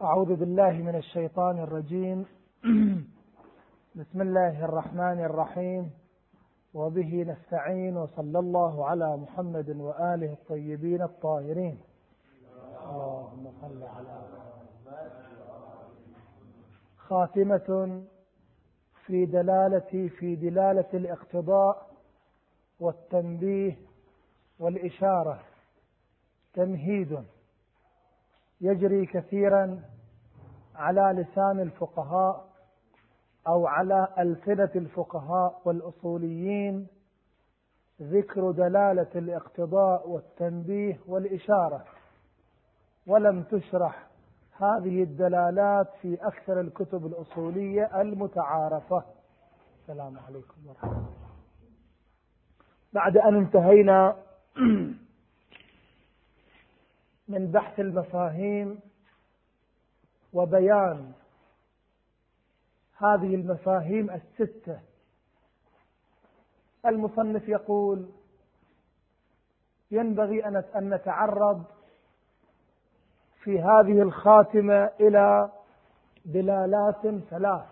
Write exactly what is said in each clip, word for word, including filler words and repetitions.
أعوذ بالله من الشيطان الرجيم. بسم الله الرحمن الرحيم، وبه نستعين، وصلى الله على محمد وآله الطيبين الطاهرين. اللهم صل على خاتمة في دلالة في دلالة الاقتضاء والتنبيه والإشارة. تمهيد يجري كثيرا على لسان الفقهاء أو على ألسنة الفقهاء والأصوليين ذكر دلالة الاقتضاء والتنبيه والإشارة، ولم تشرح هذه الدلالات في أكثر الكتب الأصولية المتعارفة. السلام عليكم ورحمة الله. بعد أن انتهينا من بحث المفاهيم وبيان هذه المفاهيم الستة، المصنف يقول ينبغي أن نتعرض في هذه الخاتمة إلى دلالات ثلاث: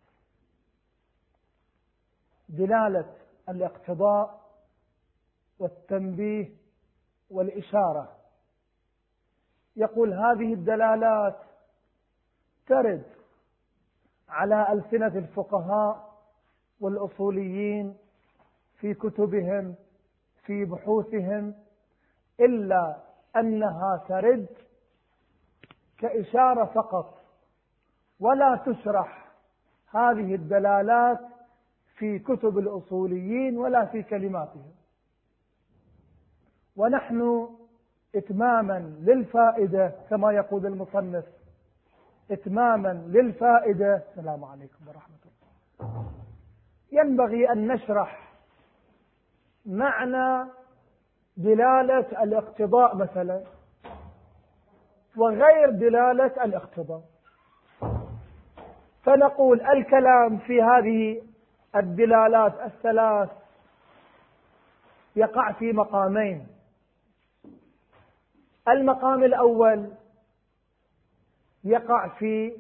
دلالة الاقتضاء والتنبيه والإشارة. يقول هذه الدلالات ترد على ألسنة الفقهاء والأصوليين في كتبهم في بحوثهم، إلا أنها ترد كإشارة فقط، ولا تشرح هذه الدلالات في كتب الأصوليين ولا في كلماتهم. ونحن إتماما للفائدة كما يقول المصنف، إتماما للفائدة، السلام عليكم ورحمة الله، ينبغي أن نشرح معنى دلالة الاقتضاء مثلا وغير دلالة الاقتضاء. فنقول الكلام في هذه الدلالات الثلاث يقع في مقامين. المقام الأول يقع في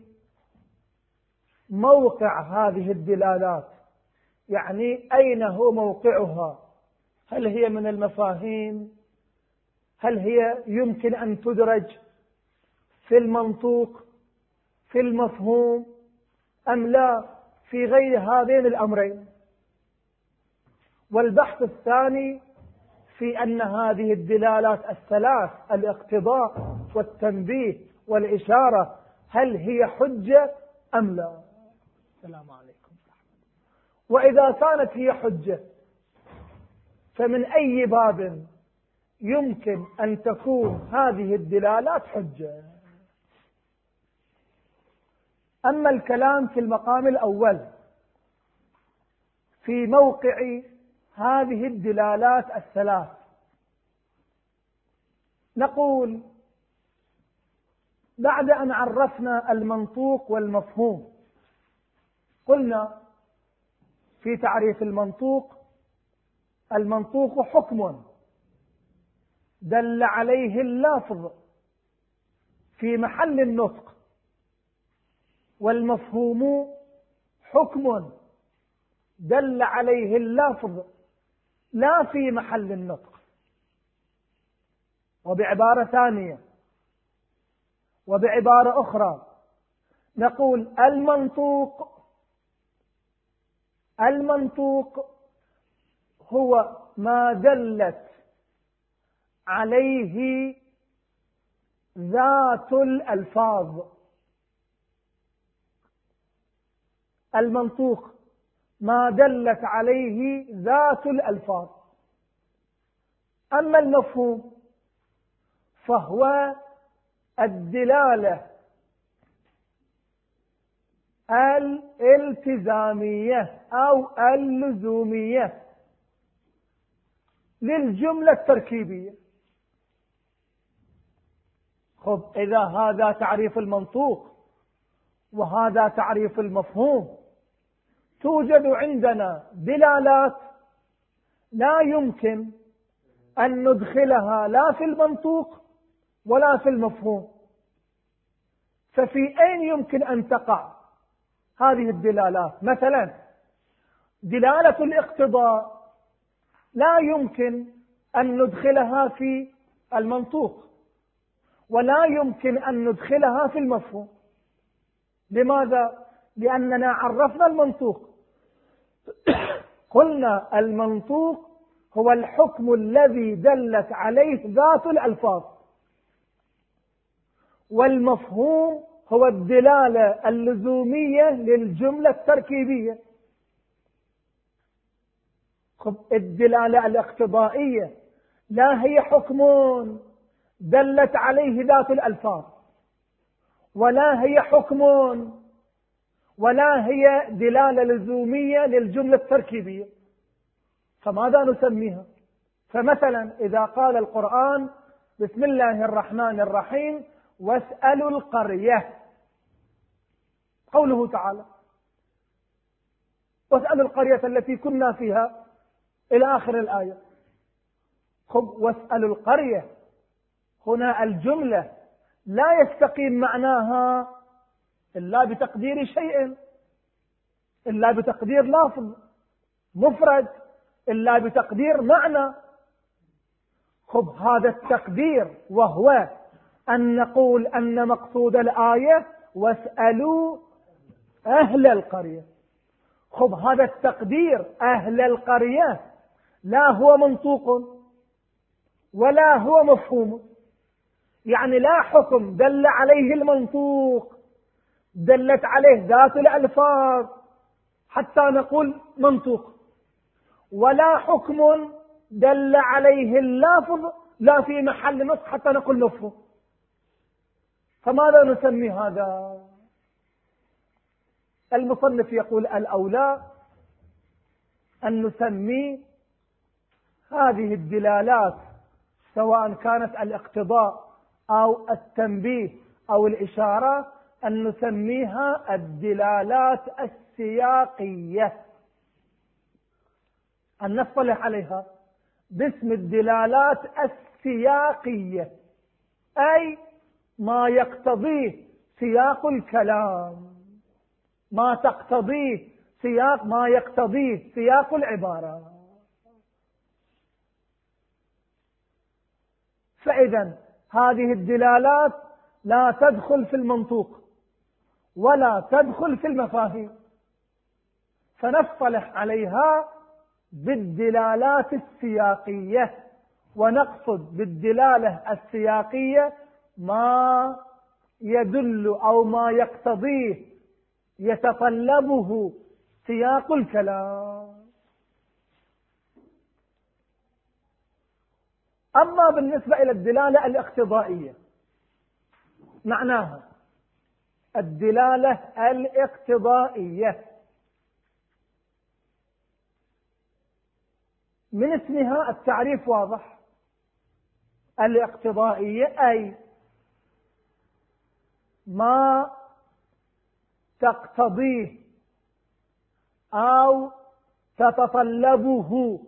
موقع هذه الدلالات، يعني أين هو موقعها؟ هل هي من المفاهيم؟ هل هي يمكن أن تدرج في المنطوق في المفهوم أم لا في غير هذين الأمرين؟ والبحث الثاني في أن هذه الدلالات الثلاث الاقتضاء والتنبيه والإشارة هل هي حجة أم لا؟ السلام عليكم. وإذا كانت هي حجة فمن أي باب يمكن أن تكون هذه الدلالات حجة؟ أما الكلام في المقام الأول في موقع هذه الدلالات الثلاث، نقول بعد أن عرفنا المنطوق والمفهوم، قلنا في تعريف المنطوق: المنطوق حكم دل عليه اللفظ في محل النطق، والمفهوم حكم دل عليه اللفظ لا في محل النطق. وبعبارة ثانية وبعبارة أخرى نقول المنطوق المنطوق هو ما دلت عليه ذات الألفاظ. المنطوق ما دلت عليه ذات الألفاظ. أما المفهوم فهو الدلالة الالتزامية أو اللزومية للجملة التركيبية. خب، إذا هذا تعريف المنطوق وهذا تعريف المفهوم، توجد عندنا دلالات لا يمكن أن ندخلها لا في المنطوق ولا في المفهوم، ففي أين يمكن أن تقع هذه الدلالات؟ مثلا دلالة الاقتضاء لا يمكن أن ندخلها في المنطوق، ولا يمكن أن ندخلها في المفهوم. لماذا؟ لأننا عرفنا المنطوق، قلنا المنطوق هو الحكم الذي دلت عليه ذات الألفاظ، والمفهوم هو الدلالة اللزومية للجملة التركيبية. الدلالة الاقتضائية لا هي حكم دلت عليه ذات الألفاظ، ولا هي حكم ولا هي دلالة لزومية للجملة التركيبية، فماذا نسميها؟ فمثلا إذا قال القرآن بسم الله الرحمن الرحيم واسألوا القرية، قوله تعالى واسألوا القرية التي كنا فيها إلى آخر الآية. خب واسألوا القرية، هنا الجملة لا يستقيم معناها إلا بتقدير شيء، إلا بتقدير لفظ مفرد، إلا بتقدير معنى. خب هذا التقدير وهو أن نقول أن مقصود الآية واسألوا أهل القرية. خب هذا التقدير أهل القرية لا هو منطوق ولا هو مفهوم، يعني لا حكم دل عليه المنطوق دلت عليه ذات الألفاظ حتى نقول منطوق، ولا حكم دل عليه اللفظ لا في محل نص حتى نقول مفهوم. فماذا نسمي هذا؟ المصنف يقول الأولى أن نسمي هذه الدلالات سواء كانت الاقتضاء أو التنبيه أو الإشارة أن نسميها الدلالات السياقية، أن نصطلح عليها باسم الدلالات السياقية، أي ما يقتضيه سياق الكلام، ما تقتضيه سياق ما يقتضيه سياق العبارة. فإذا هذه الدلالات لا تدخل في المنطوق ولا تدخل في المفاهيم، فنصطلح عليها بالدلالات السياقية، ونقصد بالدلالة السياقية ما يدل أو ما يقتضيه يتطلبه سياق الكلام. أما بالنسبة إلى الدلالة الاقتضائية معناها الدلالة الاقتضائية من اسمها التعريف واضح، الاقتضائية أي ما تقتضيه أو تتطلبه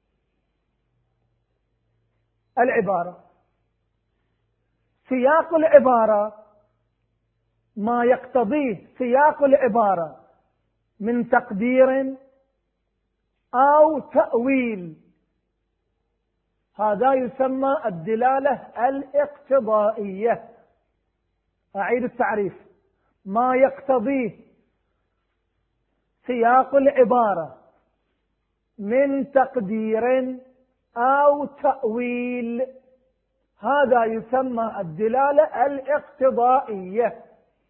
العبارة. سياق العبارة ما يقتضيه سياق العبارة من تقدير أو تأويل، هذا يسمى الدلالة الاقتضائية. أعيد التعريف: ما يقتضيه سياق العبارة من تقدير أو تأويل، هذا يسمى الدلالة الاقتضائية،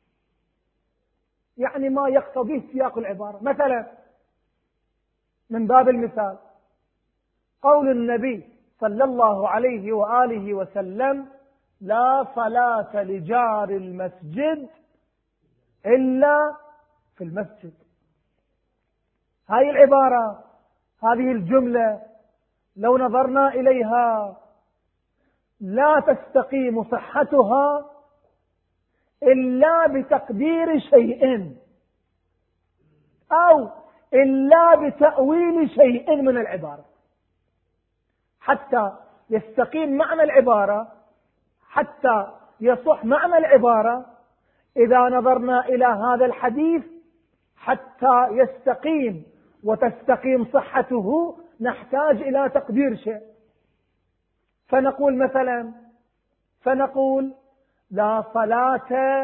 يعني ما يقتضيه سياق العبارة. مثلا من باب المثال قول النبي صلى الله عليه وآله وسلم: لا صلاة لجار المسجد إلا في المسجد. هذه العبارة، هذه الجملة لو نظرنا إليها لا تستقيم صحتها إلا بتقدير شيء أو إلا بتأويل شيء من العبارة حتى يستقيم معنى العبارة، حتى يصح معنى العبارة، إذا نظرنا إلى هذا الحديث حتى يستقيم وتستقيم صحته نحتاج إلى تقدير شيء، فنقول مثلا فنقول لا صلاة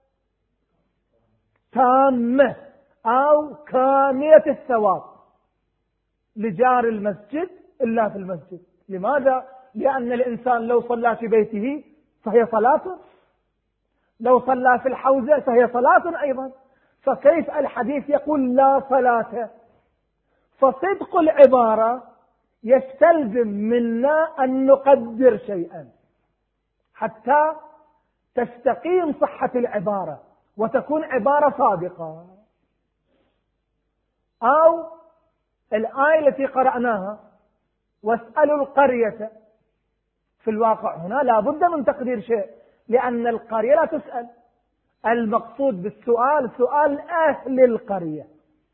تامة أو كاملة الثواب لجار المسجد إلا في المسجد. لماذا؟ لأن الإنسان لو صلى في بيته فهي صلاة، لو صلى في الحوزة فهي صلاة أيضا، فكيف الحديث يقول لا صلاة؟ فصدق العبارة يستلزم منا أن نقدر شيئا حتى تستقيم صحة العبارة وتكون عبارة صادقة. أو الآية التي قرأناها واسألوا القرية، في الواقع هنا لا بد من تقدير شيء، لأن القرية لا تسأل، المقصود بالسؤال سؤال أهل القرية،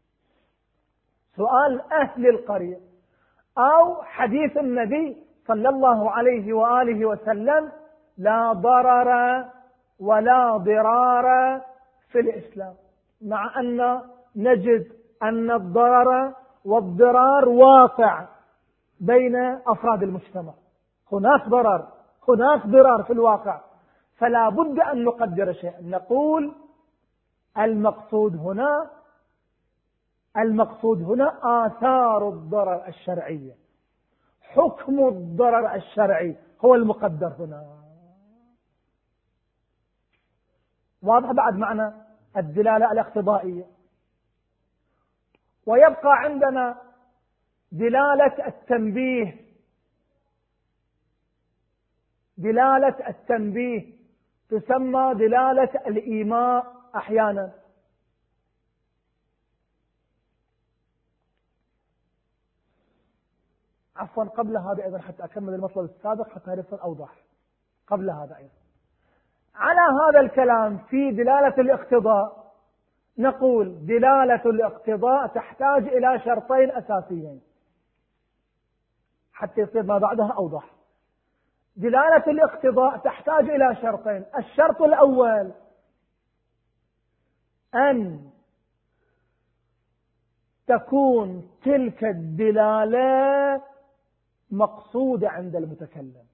سؤال أهل القرية. أو حديث النبي صلى الله عليه وآله وسلم لا ضرر ولا ضرار في الإسلام، مع أن نجد أن الضرر والضرار واقع بين أفراد المجتمع، هناك ضرر هناك ضرار في الواقع، فلا بد أن نقدر شيئا. نقول المقصود هنا المقصود هنا آثار الضرر الشرعية، حكم الضرر الشرعي هو المقدر هنا. واضح بعد معنى الدلالة الاقتضائية؟ ويبقى عندنا دلالة التنبيه. دلالة التنبيه تسمى دلالة الإيماء أحيانا. عفوا قبل هذا أيضا حتى أكمل المطلب السابق حتى يصير أوضح. قبل هذا أيضا على هذا الكلام في دلالة الاقتضاء نقول دلالة الاقتضاء تحتاج إلى شرطين أساسيين حتى يصير ما بعدها أوضح. دلالة الاقتضاء تحتاج إلى شرطين. الشرط الأول أن تكون تلك الدلالة مقصودة عند المتكلم،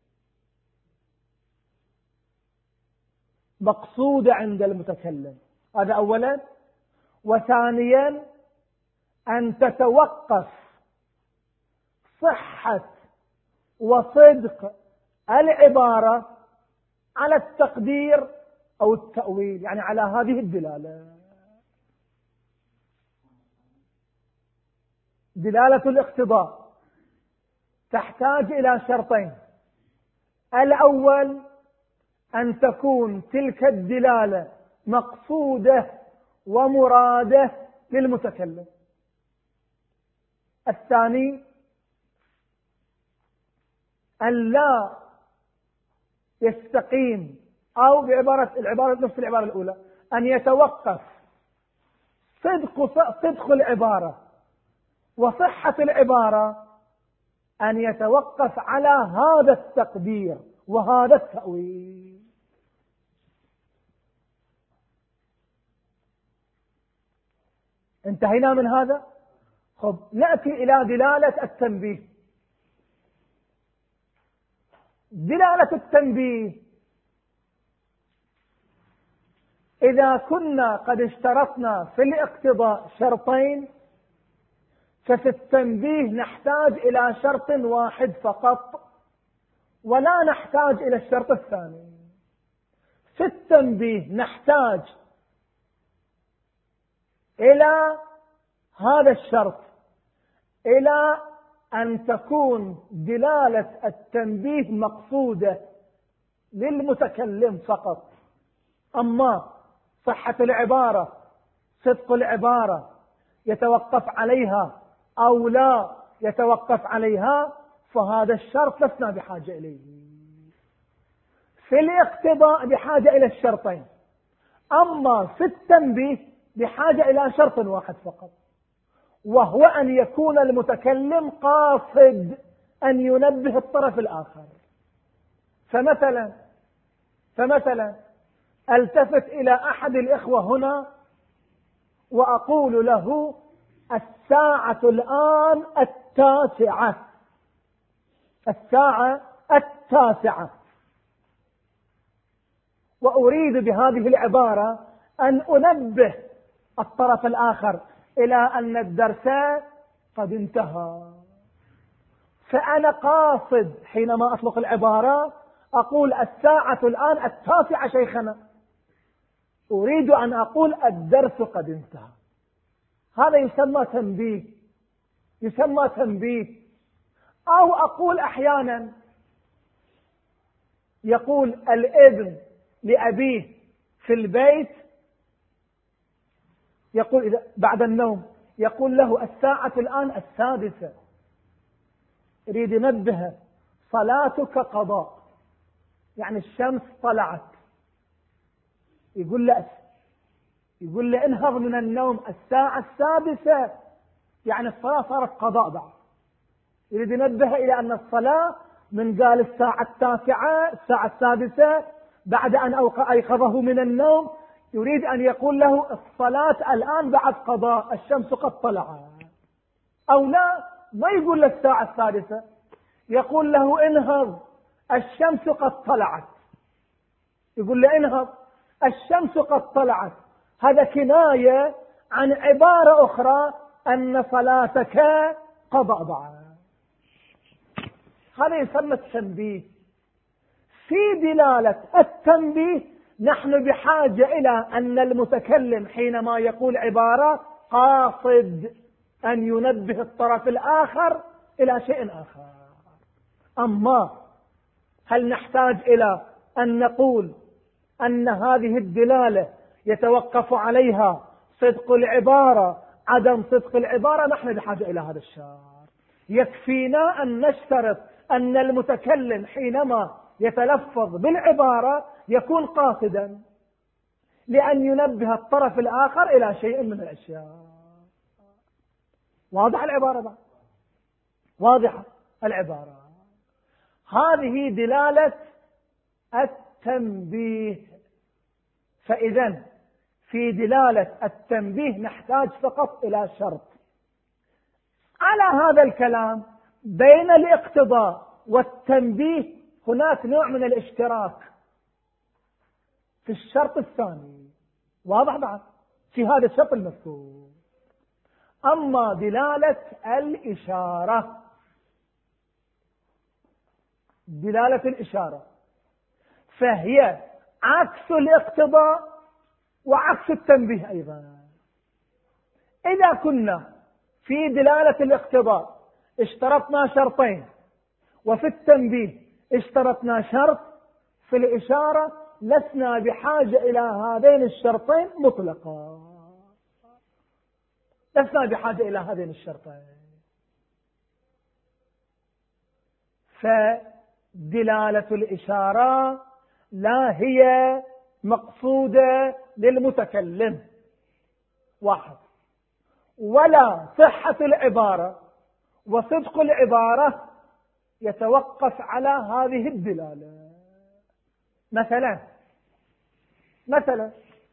مقصودة عند المتكلم، هذا أولا. وثانيا أن تتوقف صحة وصدق العبارة على التقدير أو التأويل، يعني على هذه الدلالة. دلالة الاقتضاء تحتاج إلى شرطين. الأول أن تكون تلك الدلالة مقصودة ومرادة للمتكلم. الثاني أن لا يستقيم، أو بعبارة العبارة نفس العبارة الأولى، أن يتوقف صدق صدق العبارة وصحة العبارة أن يتوقف على هذا التقدير وهذا التأويل. انتهينا من هذا. خب نأتي إلى دلالة التنبيه. دلالة التنبيه إذا كنا قد اشترطنا في الاقتضاء شرطين، ففي التنبيه نحتاج إلى شرط واحد فقط ولا نحتاج إلى الشرط الثاني. في التنبيه نحتاج إلى هذا الشرط، إلى أن تكون دلالة التنبيه مقصودة للمتكلم فقط، أما صحة العبارة صدق العبارة يتوقف عليها أو لا يتوقف عليها، فهذا الشرط لسنا بحاجة إليه. في الاقتضاء بحاجة إلى الشرطين، أما في التنبيه بحاجة إلى شرط واحد فقط، وهو أن يكون المتكلم قاصد أن ينبه الطرف الآخر. فمثلا فمثلا التفت إلى أحد الإخوة هنا وأقول له الساعة الآن التاسعة، الساعة التاسعة، وأريد بهذه العبارة أن أنبه الطرف الآخر إلى أن الدرس قد انتهى. فأنا قاصد حينما أطلق العبارة أقول الساعة الآن التاسعة شيخنا، أريد أن أقول الدرس قد انتهى. هذا يسمى تنبيه، يسمى تنبيه. أو أقول أحيانا يقول الابن لأبيه في البيت، يقول إذا بعد النوم يقول له الساعة الآن السادسة، يريد ينبه صلاتك قضاء، يعني الشمس طلعت. يقول له يقول له انهض من النوم الساعة السادسة، يعني الصلاة صارت قضاء بعد. يريد ينبه إلى أن الصلاة من قال الساعة التاسعة الساعة السادسة بعد أن أيقظه من النوم، يريد أن يقول له الصلاة الآن بعد قضاء، الشمس قد طلعت. أو لا، ما يقول له الساعة السادسة، يقول له انهض الشمس قد طلعت، يقول له انهض الشمس قد طلعت. هذا كناية عن عبارة أخرى أن صلاتك قضاء بعد. هذا يسمى التنبيه. في دلالة التنبيه نحن بحاجة إلى أن المتكلم حينما يقول عبارة قاصد أن ينبه الطرف الآخر إلى شيء آخر. أما هل نحتاج إلى أن نقول أن هذه الدلالة يتوقف عليها صدق العبارة عدم صدق العبارة؟ نحن بحاجة إلى هذا الشرط. يكفينا أن نشترط أن المتكلم حينما يتلفظ بالعبارة يكون قاصدا لأن ينبه الطرف الآخر إلى شيء من الأشياء. واضح العبارة بقى؟ واضحة العبارة. هذه دلالة التنبيه. فإذا في دلالة التنبيه نحتاج فقط إلى شرط. على هذا الكلام بين الاقتضاء والتنبيه هناك نوع من الاشتراك في الشرط الثاني. واضح بعد في هذا الشرط المذكور. أما دلالة الإشارة، دلالة الإشارة فهي عكس الاقتضاء وعكس التنبيه أيضا. إذا كنا في دلالة الاقتضاء اشترطنا شرطين، وفي التنبيه اشترطنا شرط، في الإشارة لسنا بحاجة إلى هذين الشرطين مطلقا، لسنا بحاجة إلى هذين الشرطين. فدلالة الإشارة لا هي مقصودة للمتكلم واحد، ولا صحة العبارة وصدق العبارة يتوقف على هذه الدلالة. مثلا مثلا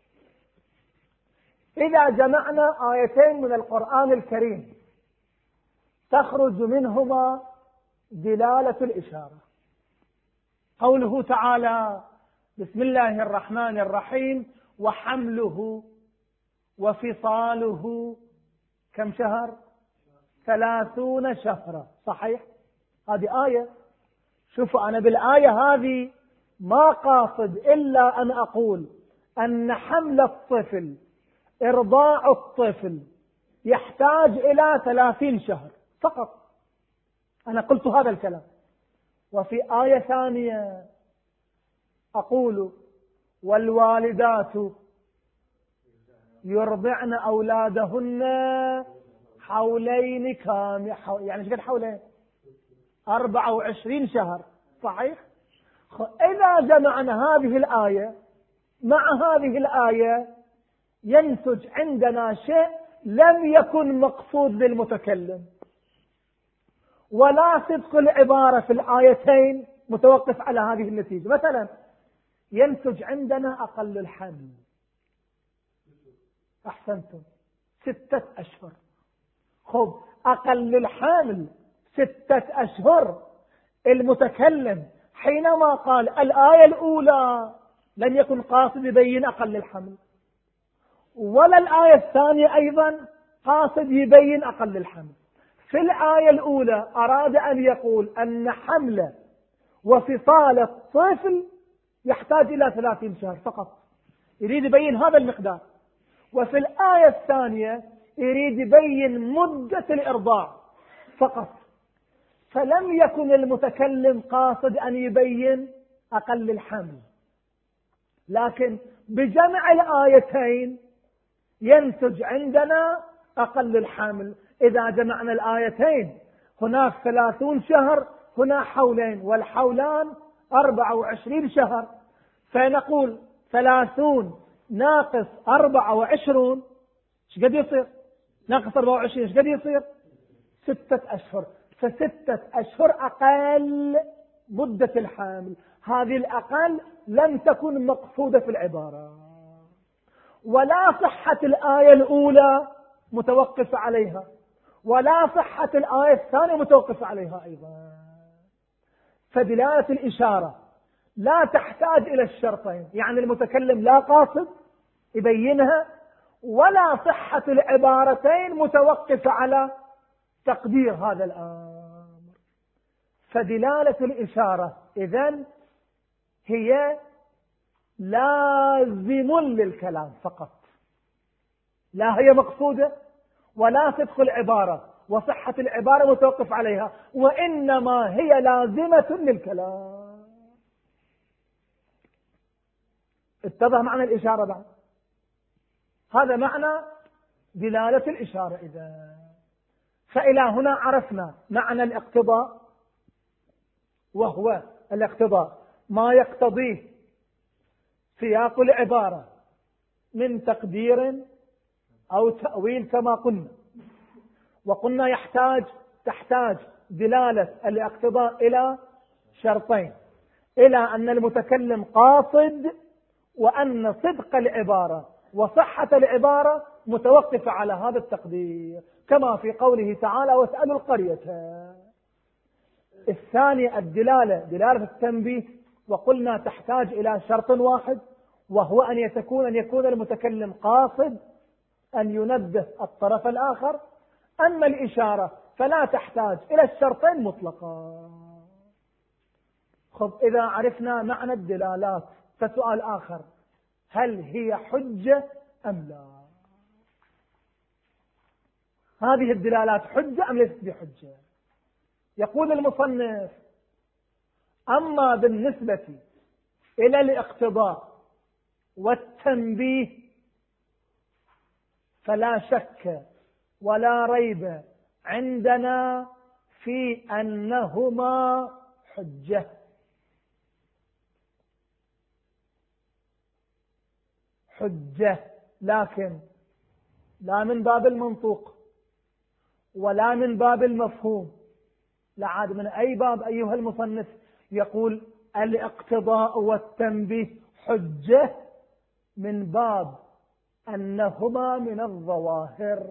إذا جمعنا آيتين من القرآن الكريم تخرج منهما دلالة الإشارة. قوله تعالى بسم الله الرحمن الرحيم وحمله وفصاله كم شهر؟ ثلاثون شهرا. صحيح؟ هذه آية. شوفوا أنا بالآية هذه ما قاصد إلا أن أقول أن حمل الطفل إرضاع الطفل يحتاج إلى ثلاثين شهر فقط. أنا قلت هذا الكلام. وفي آية ثانية أقول والوالدات يرضعن أولادهن حولين كامل، يعني ايش قد حولين؟ أربعة وعشرين شهر. صحيح؟ إذا جمعنا هذه الآية مع هذه الآية ينتج عندنا شيء لم يكن مقصود للمتكلم، ولا صدق العبارة في الآيتين متوقف على هذه النتيجة. مثلا ينتج عندنا أقل الحمل. أحسنتم، ستة أشهر. خب أقل الحمل ستة أشهر. المتكلم حينما قال الآية الأولى لم يكن قاصد يبين أقل الحمل، ولا الآية الثانية أيضا قاصد يبين أقل الحمل. في الآية الأولى أراد أن يقول أن حمل وفصال الطفل يحتاج إلى ثلاثين شهر فقط، يريد يبين هذا المقدار. وفي الآية الثانية يريد يبين مدة الإرضاع فقط. فلم يكن المتكلم قاصد أن يبين أقل الحمل، لكن بجمع الآيتين ينتج عندنا أقل الحمل. إذا جمعنا الآيتين هناك ثلاثون شهر، هنا حولين، والحولان أربعة وعشرين شهر، فنقول ثلاثون ناقص أربعة وعشرون ايش قد يصير؟ ناقص أربعة وعشرين ايش قد يصير؟ ستة أشهر. فستة أشهر أقل مدة الحمل. هذه الأقل لم تكن مقصودة في العبارة، ولا صحة الآية الأولى متوقف عليها، ولا صحة الآية الثانية متوقف عليها أيضا. فدلالة الإشارة لا تحتاج إلى الشرطين، يعني المتكلم لا قاصد يبينها، ولا صحة العبارتين متوقفة على تقدير هذا الأمر. فدلالة الإشارة إذن هي لازم للكلام فقط، لا هي مقصودة ولا صدق العبارة وصحة العبارة متوقف عليها، وإنما هي لازمة للكلام. اتضح معنى الإشارة بعد؟ هذا معنى دلالة الإشارة. إذا فإلى هنا عرفنا معنى الاقتضاء، وهو الاقتضاء ما يقتضيه سياق العبارة من تقدير أو تأويل كما قلنا. وقلنا يحتاج تحتاج دلالة الاقتضاء إلى شرطين: إلى أن المتكلم قاصد، وأن صدق العبارة وصحة العبارة متوقفة على هذا التقدير، كما في قوله تعالى واسألوا القرية. الثاني الدلالة دلالة التنبيه، وقلنا تحتاج إلى شرط واحد، وهو أن يكون أن يكون المتكلم قاصد أن ينبه الطرف الآخر. أما الإشارة فلا تحتاج إلى الشرطين مطلقا. خب إذا عرفنا معنى الدلالات فسؤال آخر: هل هي حجة أم لا؟ هذه الدلالات حجة أم ليست بحجة؟ يقول المصنف: أما بالنسبة إلى الاقتضاء والتنبيه فلا شك ولا ريب عندنا في أنهما حجة. حجة، لكن لا من باب المنطوق ولا من باب المفهوم، لا عاد من أي باب أيها المصنف يقول الاقتضاء والتنبيه حجة؟ من باب أنهما من الظواهر.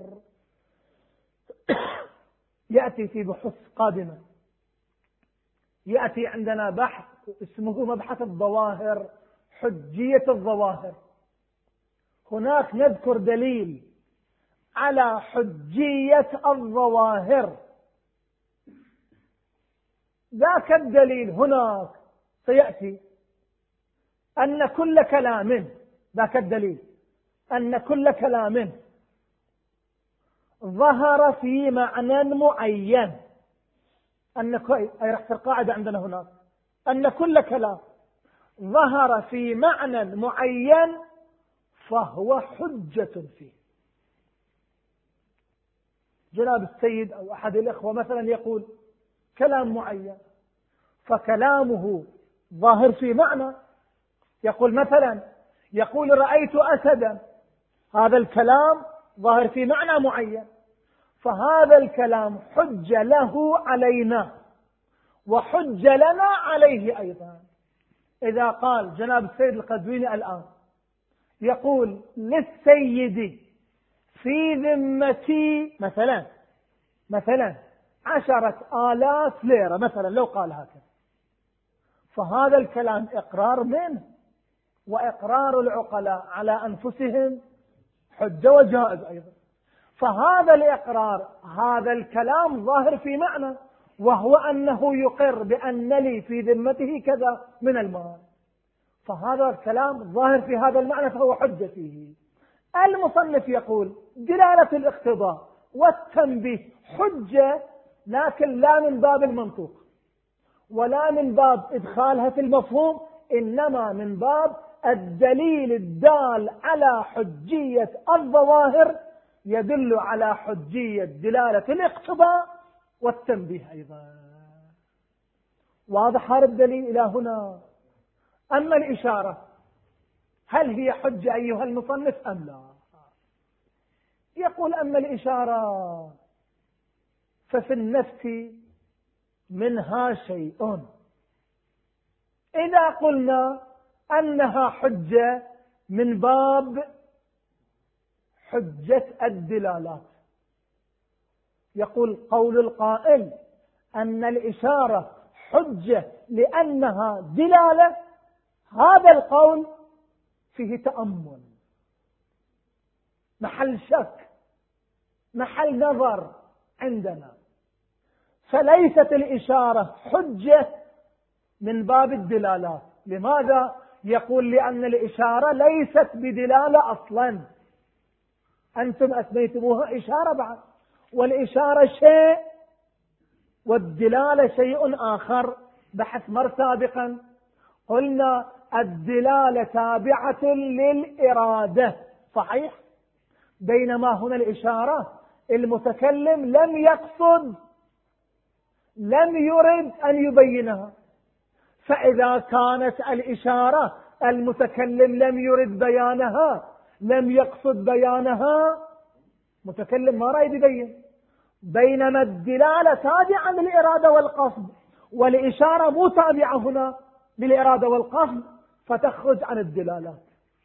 يأتي في بحث قادمة، يأتي عندنا بحث اسمه مبحث الظواهر، حجية الظواهر. هناك نذكر دليل على حجية الظواهر. ذاك الدليل هناك سيأتي أن كل كلام، ذاك الدليل أن كل كلام ظهر في معنى معين، أن أي رح القاعدة عندنا هناك أن كل كلام ظهر في معنى معين فهو حجة فيه. جناب السيد أو أحد الإخوة مثلا يقول كلام معين، فكلامه ظاهر في معنى، يقول مثلا يقول رأيت أسدا، هذا الكلام ظاهر في معنى معين، فهذا الكلام حجة له علينا وحجة لنا عليه أيضا. إذا قال جناب السيد القزويني الآن يقول للسيد في ذمتي مثلا مثلا عشرة آلاف ليرة مثلا، لو قال هكذا، فهذا الكلام إقرار منه، وإقرار العقلاء على أنفسهم حجة وجائز أيضا. فهذا الإقرار، هذا الكلام ظاهر في معنى، وهو أنه يقر بأن لي في ذمته كذا من المال، فهذا الكلام ظاهر في هذا المعنى فهو حجة فيه. المصنف يقول دلالة الاقتضاء والتنبيه حجة، لكن لا من باب المنطوق ولا من باب إدخالها في المفهوم، إنما من باب الدليل الدال على حجية الظواهر يدل على حجية دلالة الاقتضاء والتنبيه أيضا. واضح هذا الدليل إلى هنا؟ أما الإشارة هل هي حجة أيها المصنف أم لا؟ يقول أما الإشارة ففي النفس منها شيء. إذا قلنا أنها حجة من باب حجة الدلالات، يقول قول القائل أن الإشارة حجة لأنها دلالة، هذا القول فيه تأمل، محل شك، محل نظر عندنا. فليست الإشارة حجة من باب الدلالات. لماذا؟ يقول لأن الإشارة ليست بدلالة أصلا، أنتم أسميتموها إشارة بعد، والإشارة شيء والدلالة شيء آخر. بحث مر سابقا قلنا الدلالة تابعة للإرادة، صحيح؟ بينما هنا الإشارة المتكلم لم يقصد، لم يرد أن يبينها. فإذا كانت الإشارة المتكلم لم يرد بيانها، لم يقصد بيانها، متكلم ما رأي يبين. بينما الدلالة تابعة للإرادة والقصد، والإشارة مو تابعة هنا للإرادة والقصد، فتخرج عن الدلالات.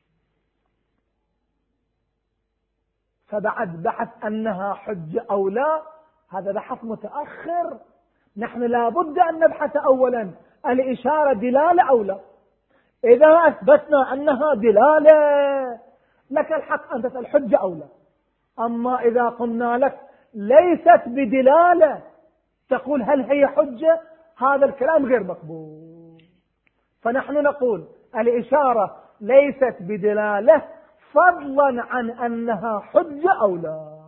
فبعد بحث أنها حجة أو لا، هذا بحث متأخر. نحن لابد أن نبحث أولا الإشارة دلالة أو لا. إذا أثبتنا أنها دلالة لك الحق أن تسأل حجة أو لا. أما إذا قلنا لك ليست بدلالة تقول هل هي حجة، هذا الكلام غير مقبول. فنحن نقول الإشارة ليست بدلالة فضلا عن أنها حجة أو لا.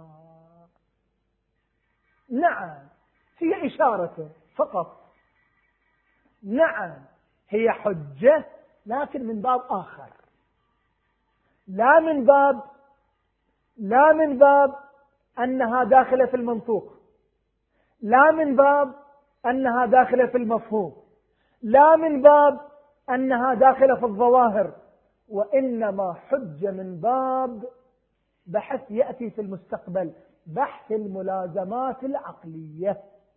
نعم هي إشارة فقط، نعم هي حجة، لكن من باب آخر، لا من باب لا من باب أنها داخلة في المنطوق، لا من باب أنها داخلة في المفهوم، لا من باب أنها داخلة في الظواهر، وإنما حجة من باب بحث يأتي في المستقبل، بحث الملازمات العقلية.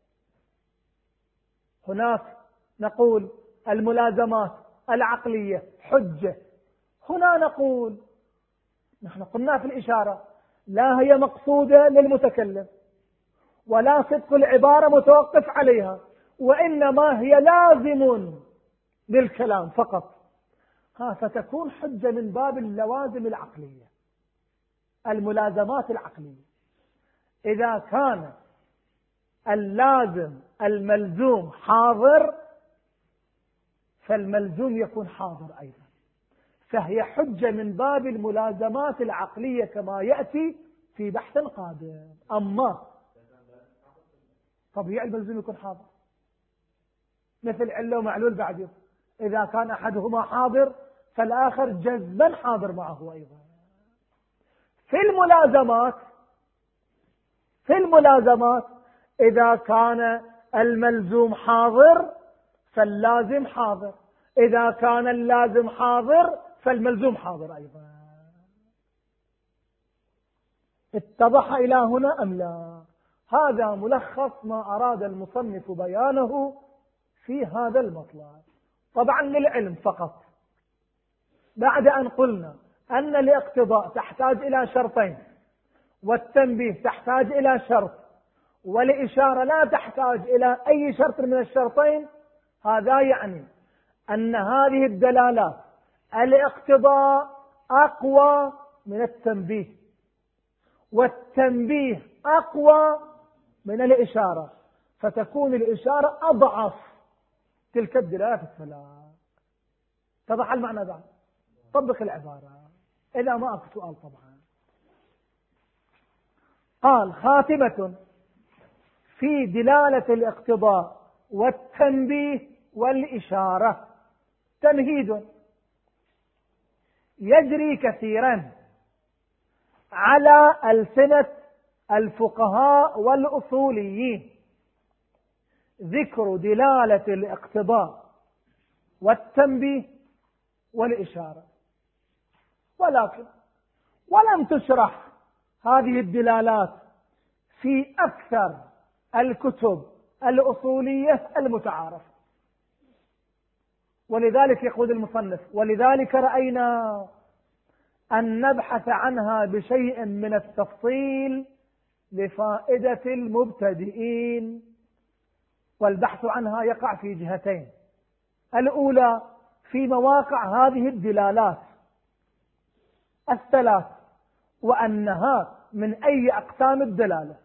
هناك نقول الملازمات العقلية حجة، هنا نقول نحن قلنا في الإشارة لا هي مقصودة للمتكلم ولا صدق العبارة متوقف عليها، وإنما هي لازم للكلام فقط. ها فتكون حجة من باب اللوازم العقلية، الملازمات العقلية. إذا كان اللازم الملزوم حاضر فالملزوم يكون حاضر أيضا، فهي حجة من باب الملازمات العقلية كما يأتي في بحث قادم. أما طبيعي الملزوم يكون حاضر، مثل علة ومعلول بعده، إذا كان أحدهما حاضر فالآخر جزما حاضر معه أيضا. في الملازمات في الملازمات إذا كان الملزوم حاضر فاللازم حاضر، إذا كان اللازم حاضر فالملزوم حاضر أيضا. اتضح إلى هنا أم لا؟ هذا ملخص ما أراد المصنف بيانه في هذا المطلب. طبعا للعلم فقط، بعد أن قلنا أن الاقتضاء تحتاج إلى شرطين، والتنبيه تحتاج إلى شرط، والإشارة لا تحتاج إلى أي شرط من الشرطين، هذا يعني أن هذه الدلالات الاقتضاء أقوى من التنبيه، والتنبيه أقوى من الإشارة، فتكون الإشارة أضعف تلك الدلالات الثلاث. تضح المعنى بعد؟ طبق العبارة إذا ما أكو سؤال. طبعا قال خاتمة في دلالة الاقتضاء والتنبيه والإشارة تمهيد يجري كثيرا على ألسنة الفقهاء والأصوليين ذكر دلالة الاقتضاء والتنبيه والإشارة، ولكن ولم تشرح هذه الدلالات في أكثر الكتب الأصولية المتعارفة، ولذلك يقول المصنف: ولذلك رأينا أن نبحث عنها بشيء من التفصيل لفائدة المبتدئين. والبحث عنها يقع في جهتين: الأولى في مواقع هذه الدلالات الثلاث، وأنها من أي أقسام الدلالة.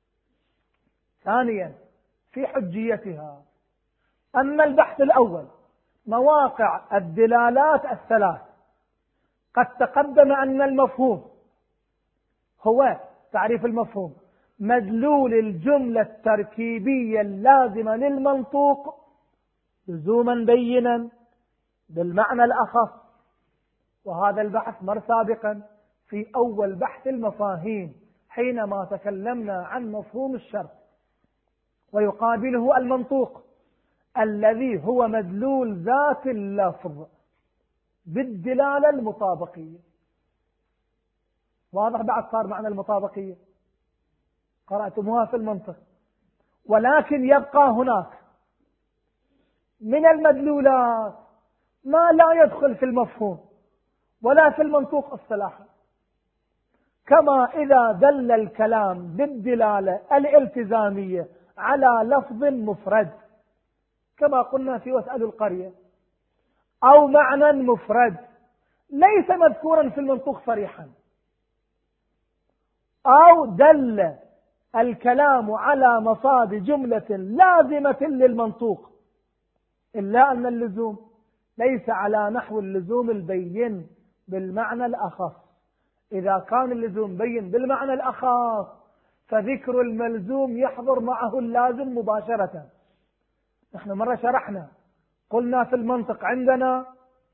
ثانيا في حجيتها. أما البحث الأول مواقع الدلالات الثلاث، قد تقدم أن المفهوم هو تعريف المفهوم مدلول الجملة التركيبية اللازمة للمنطوق لزوما بينا بالمعنى الأخص، وهذا البحث مر سابقا في أول بحث المفاهيم حينما تكلمنا عن مفهوم الشرط، ويقابله المنطوق الذي هو مدلول ذات اللفظ بالدلالة المطابقية. واضح بعد صار معنى المطابقية؟ قرأتموها في المنطق. ولكن يبقى هناك من المدلولات ما لا يدخل في المفهوم ولا في المنطوق اصطلاحا، كما إذا دل الكلام بالدلالة الالتزامية على لفظ مفرد كما قلنا في واسألوا القرية، أو معنى مفرد ليس مذكورا في المنطوق صريحا، أو دل الكلام على مصاد جملة لازمة للمنطوق، إلا أن اللزوم ليس على نحو اللزوم البين بالمعنى الأخص. إذا كان اللزوم بين بالمعنى الأخص فذكر الملزوم يحضر معه اللازم مباشرة. نحن مرة شرحنا قلنا في المنطق عندنا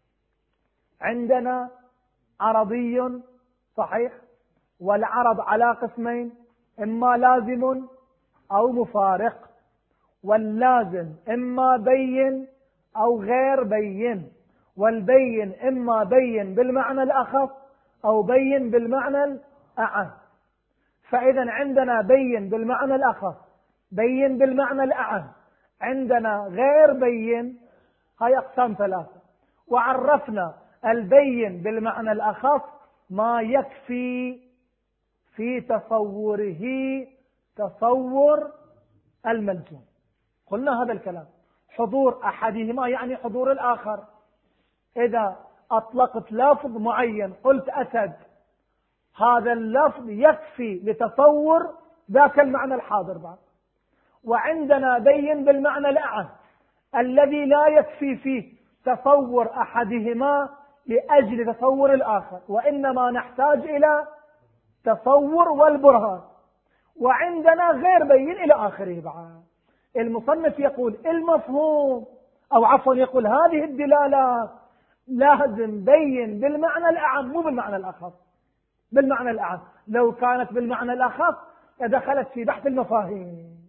عندنا عرضي صحيح، والعرض على قسمين: إما لازم أو مفارق، واللازم إما بين أو غير بين، والبين إما بين بالمعنى الأخص أو بين بالمعنى الأعم. فإذا عندنا بين بالمعنى الأخص، بين بالمعنى الأعم، عندنا غير بين، هاي أقسام ثلاثة. وعرفنا البين بالمعنى الأخص ما يكفي في تصوره تصور الملزوم. قلنا هذا الكلام، حضور أحدهما يعني حضور الآخر. إذا أطلقت لفظ معين قلت أسد، هذا اللفظ يكفي لتصور ذاك المعنى الحاضر بعد. وعندنا بين بالمعنى الأعم الذي لا يكفي فيه تصور أحدهما لأجل تصور الآخر، وإنما نحتاج إلى تصور والبرهان. وعندنا غير بين إلى آخره بعد. المصنف يقول المفهوم أو عفوا يقول هذه الدلالات لازم بين بالمعنى الأعم مو بالمعنى الأخص، بالمعنى الأعم. لو كانت بالمعنى الأخص لدخلت في بحث المفاهيم.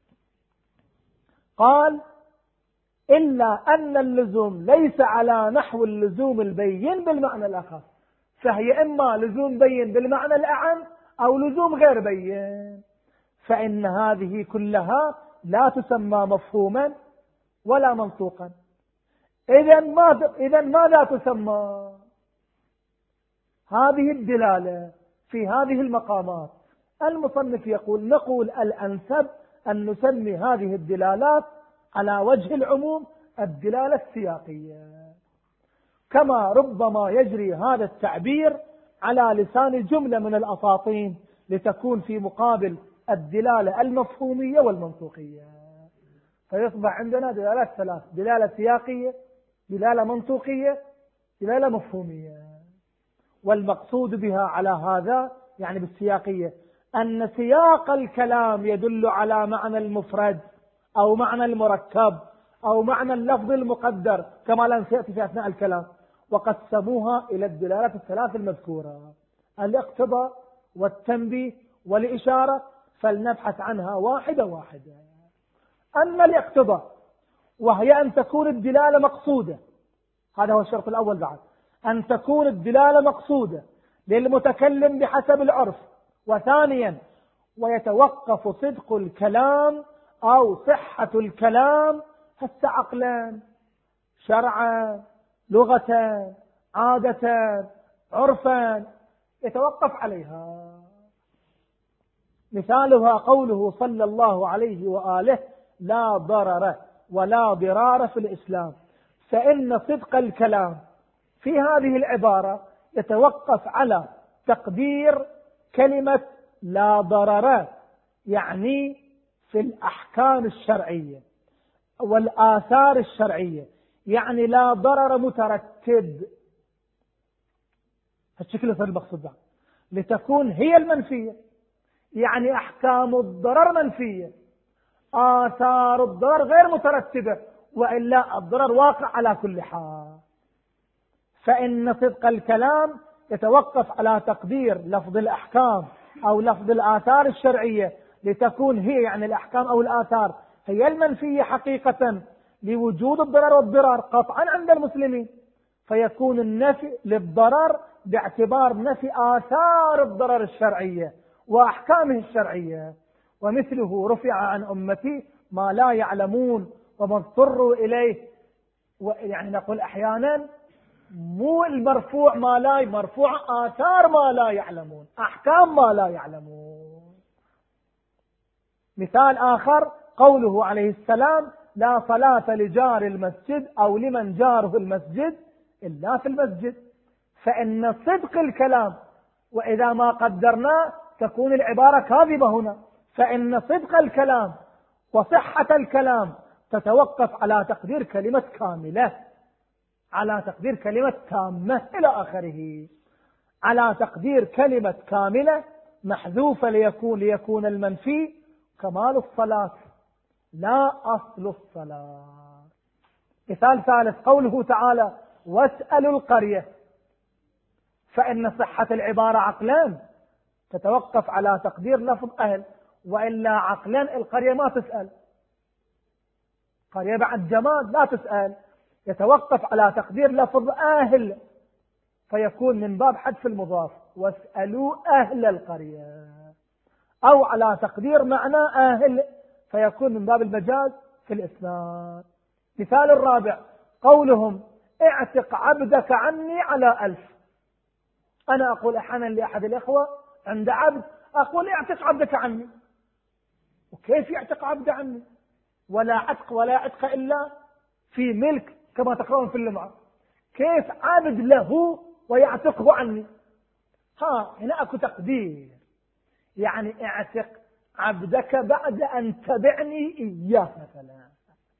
قال: إلا أن اللزوم ليس على نحو اللزوم البين بالمعنى الأخص، فهي إما لزوم بين بالمعنى الأعم أو لزوم غير بين، فإن هذه كلها لا تسمى مفهوما ولا منطوقا، إذا ما إذا ماذا تسمى هذه الدلالة في هذه المقامات؟ المصنف يقول نقول الأنسب أن نسمي هذه الدلالات على وجه العموم الدلالة السياقية، كما ربما يجري هذا التعبير على لسان جملة من الأساطين لتكون في مقابل الدلالة المفهومية والمنطوقية. فيصبح عندنا دلالات ثلاث: دلالة سياقية، دلالة منطوقية، دلالة مفهومية. والمقصود بها على هذا يعني بالسياقية أن سياق الكلام يدل على معنى المفرد أو معنى المركب أو معنى اللفظ المقدر كما لن سيأتي في أثناء الكلام، وقسموها إلى الدلالات الثلاث المذكورة: الاقتضاء والتنبيه والإشارة، فلنبحث عنها واحدة واحدة. أما الاقتضاء وهي أن تكون الدلالة مقصودة، هذا هو الشرط الأول بعد، أن تكون الدلالة مقصودة للمتكلم بحسب العرف. وثانيا ويتوقف صدق الكلام أو صحة الكلام هسه عقلا شرعا لغة عادة عرفا يتوقف عليها. مثالها قوله صلى الله عليه وآله: لا ضرر ولا ضرار في الإسلام. فإن صدق الكلام في هذه العبارة يتوقف على تقدير كلمة لا ضرر، يعني في الأحكام الشرعية والآثار الشرعية، يعني لا ضرر مترتب. هالشكل في المقصود ده لتكون هي المنفية، يعني أحكام الضرر منفية، آثار الضرر غير مترتبة، وإلا الضرر واقع على كل حال. فإن صدق الكلام يتوقف على تقدير لفظ الأحكام أو لفظ الآثار الشرعية لتكون هي، يعني الأحكام أو الآثار، هي المنفية حقيقة لوجود الضرر والضرار قطعا عند المسلمين، فيكون النفي للضرر باعتبار نفي آثار الضرر الشرعية وأحكامه الشرعية. ومثله رفع عن أمتي ما لا يعلمون وما اضطروا إليه. يعني نقول أحيانا مو المرفوع ما لا، مرفوع آثار ما لا يعلمون، أحكام ما لا يعلمون. مثال آخر قوله عليه السلام: لا صلاة لجار المسجد أو لمن جاره المسجد إلا في المسجد. فإن صدق الكلام وإذا ما قدرنا تكون العبارة كاذبة هنا، فإن صدق الكلام وصحة الكلام تتوقف على تقدير كلمة كاملة، على تقدير كلمة تامة إلى آخره، على تقدير كلمة كاملة محذوفة ليكون ليكون المنفي كمال الصلاة لا أصل الصلاة. مثال ثالث قوله تعالى: واسألوا القرية. فإن صحة العبارة عقلان تتوقف على تقدير لفظ أهل، وإلا عقلان القرية ما تسأل، قرية بعد جماد لا تسأل، يتوقف على تقدير لفظ أهل فيكون من باب حذف المضاف: واسألوا أهل القرية، أو على تقدير معنى أهل فيكون من باب المجاز في الإسناد. مثال الرابع قولهم: اعتق عبدك عني على ألف. أنا أقول أحيانا لأحد الإخوة عند عبد، أقول: اعتق عبدك عني. وكيف يعتق عبد عني؟ ولا عتق ولا عتق إلا في ملك كما تقرأون في اللمعة، كيف عبد له ويعتقه عني؟ ها هنا أكو تقدير، يعني اعتق عبدك بعد أن تبعني إياه مثلا.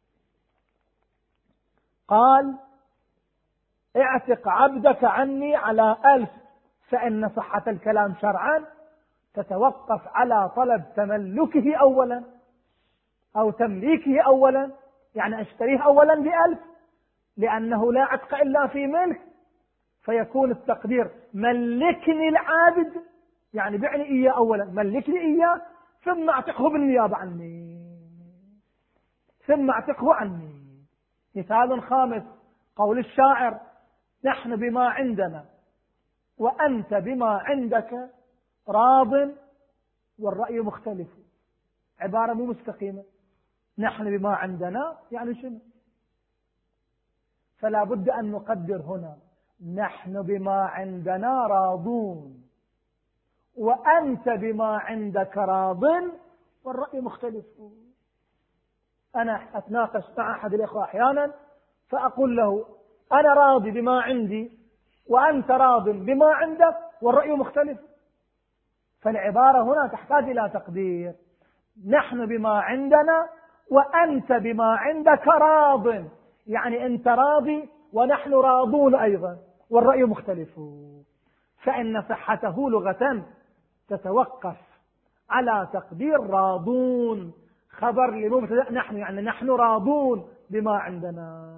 قال: اعتق عبدك عني على ألف. فإن صحة الكلام شرعا تتوقف على طلب تملكه أولا أو تمليكه أولا، يعني أشتريه أولا بألف لأنه لا عتق إلا في ملك، فيكون التقدير: ملكني العابد، يعني بعني إياه أولا، ملكني إياه ثم اعتقه بالنيابة عني، ثم اعتقه عني. مثال خامس قول الشاعر: نحن بما عندنا وأنت بما عندك راض والرأي مختلف. عبارة مو مستقيمة. نحن بما عندنا يعني شنو؟ فلا بد أن نقدر هنا نحن بما عندنا راضون وأنت بما عندك راض والرأي مختلف. أنا أتناقش مع أحد الإخوة أحيانا فأقول له أنا راضي بما عندي وأنت راض بما عندك والرأي مختلف. فالعبارة هنا تحتاج إلى تقدير، نحن بما عندنا وأنت بما عندك راض، يعني أنت راضي ونحن راضون أيضا والرأي مختلف. فإن صحته لغة تتوقف على تقدير راضون خبر لمبتدأ نحن، يعني نحن راضون بما عندنا،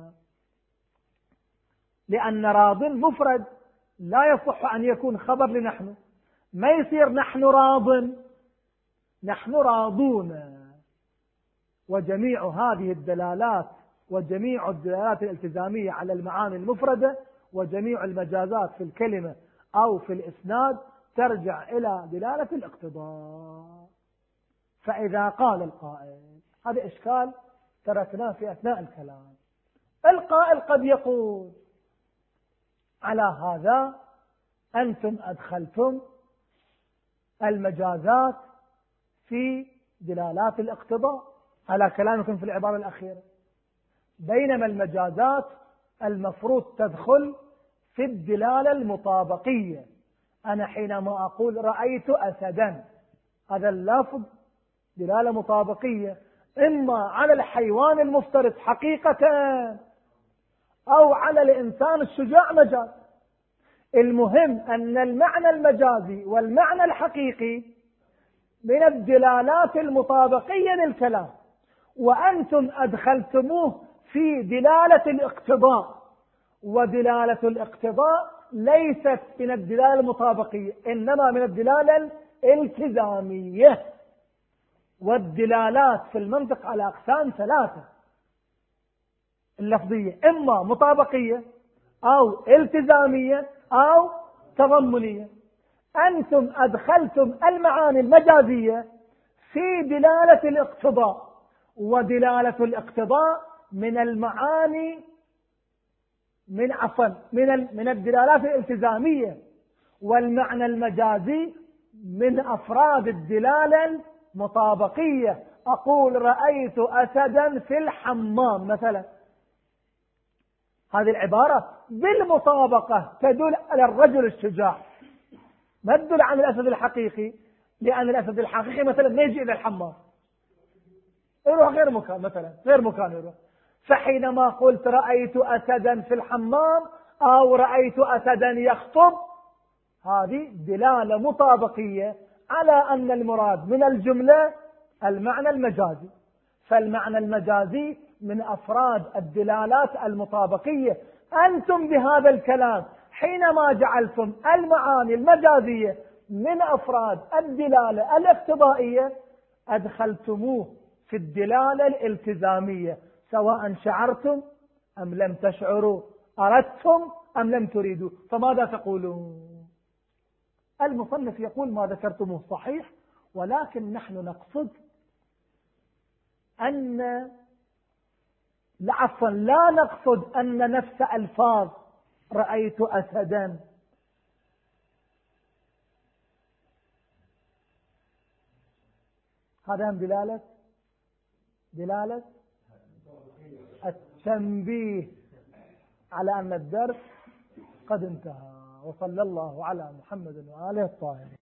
لأن راض مفرد لا يصح أن يكون خبر لنحن، ما يصير نحن راض، نحن راضون. وجميع هذه الدلالات وجميع الدلالات الالتزامية على المعاني المفردة وجميع المجازات في الكلمة أو في الإسناد ترجع إلى دلالة الاقتضاء. فإذا قال القائل، هذا إشكال تركناه في أثناء الكلام، القائل قد يقول على هذا أنتم أدخلتم المجازات في دلالات الاقتضاء على كلامكم في العبارة الأخيرة، بينما المجازات المفروض تدخل في الدلالة المطابقية. أنا حينما أقول رأيت أسدا، هذا اللفظ دلالة مطابقية إما على الحيوان المفترس حقيقة أو على الإنسان الشجاع مجاز. المهم أن المعنى المجازي والمعنى الحقيقي من الدلالات المطابقية للكلام، وأنتم أدخلتموه في دلالة الاقتضاء، ودلالة الاقتضاء ليست من الدلالة المطابقية إنما من الدلالة الالتزامية. والدلالات في المنطق على أقسام ثلاثة اللفظية، إما مطابقية أو التزامية أو تضمنية. أنتم أدخلتم المعاني المجازية في دلالة الاقتضاء، ودلالة الاقتضاء من المعاني من عفوا من من الدلالات الالتزامية، والمعنى المجازي من أفراد الدلالة المطابقية. أقول رأيت أسدا في الحمام مثلا، هذه العبارة بالمطابقة تدل على الرجل الشجاع، ما تدل عن الأسد الحقيقي، لأن الأسد الحقيقي مثلا ما يجي إلى الحمام، يروح غير مكان، مثلا غير مكان يروح. فحينما قلت رأيت أسدا في الحمام أو رأيت أسدا يخطب، هذه دلالة مطابقية على أن المراد من الجملة المعنى المجازي. فالمعنى المجازي من أفراد الدلالات المطابقية. أنتم بهذا الكلام حينما جعلتم المعاني المجازية من أفراد الدلالة الاقتضائية أدخلتموه في الدلالة الالتزامية، سواء شعرتم أم لم تشعروا، أردتم أم لم تريدوا. فماذا تقولون؟ المصنف يقول ما ذكرتموه صحيح، ولكن نحن نقصد أن عفوا لا نقصد أن نفس ألفاظ رأيت أسدا هذا هم دلالة دلالة التنبيه على أن الدرس قد انتهى. وصلى الله على محمد وآله الطاهرين.